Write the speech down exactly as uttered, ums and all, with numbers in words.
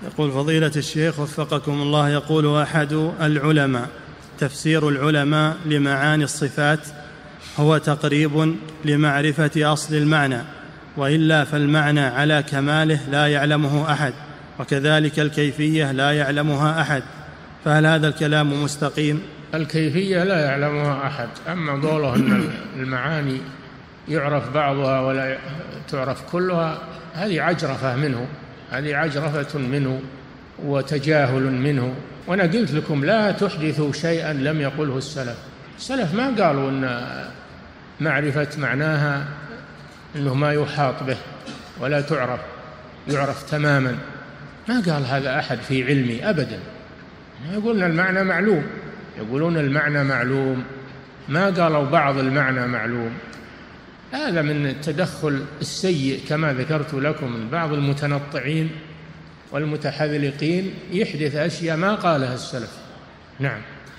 يقول فضيلة الشيخ وفقكم الله، يقول أحد العلماء: تفسير العلماء لمعاني الصفات هو تقريب لمعرفة أصل المعنى، وإلا فالمعنى على كماله لا يعلمه أحد، وكذلك الكيفية لا يعلمها أحد، فهل هذا الكلام مستقيم؟ الكيفية لا يعلمها أحد، أما قوله أن المعاني يعرف بعضها ولا تعرف كلها، هذه عجرفة منه، هذه عجرفة منه وتجاهل منه. وأنا قلت لكم لا تحدثوا شيئا لم يقله السلف. السلف ما قالوا أن معرفة معناها أنه ما يحاط به ولا تعرف، يعرف تماما، ما قال هذا أحد في علمي أبدا. يقولون المعنى معلوم، يقولون المعنى معلوم، ما قالوا بعض المعنى معلوم. هذا من التدخل السيء كما ذكرت لكم من بعض المتنطعين والمتحذلقين، يحدث أشياء ما قالها السلف. نعم.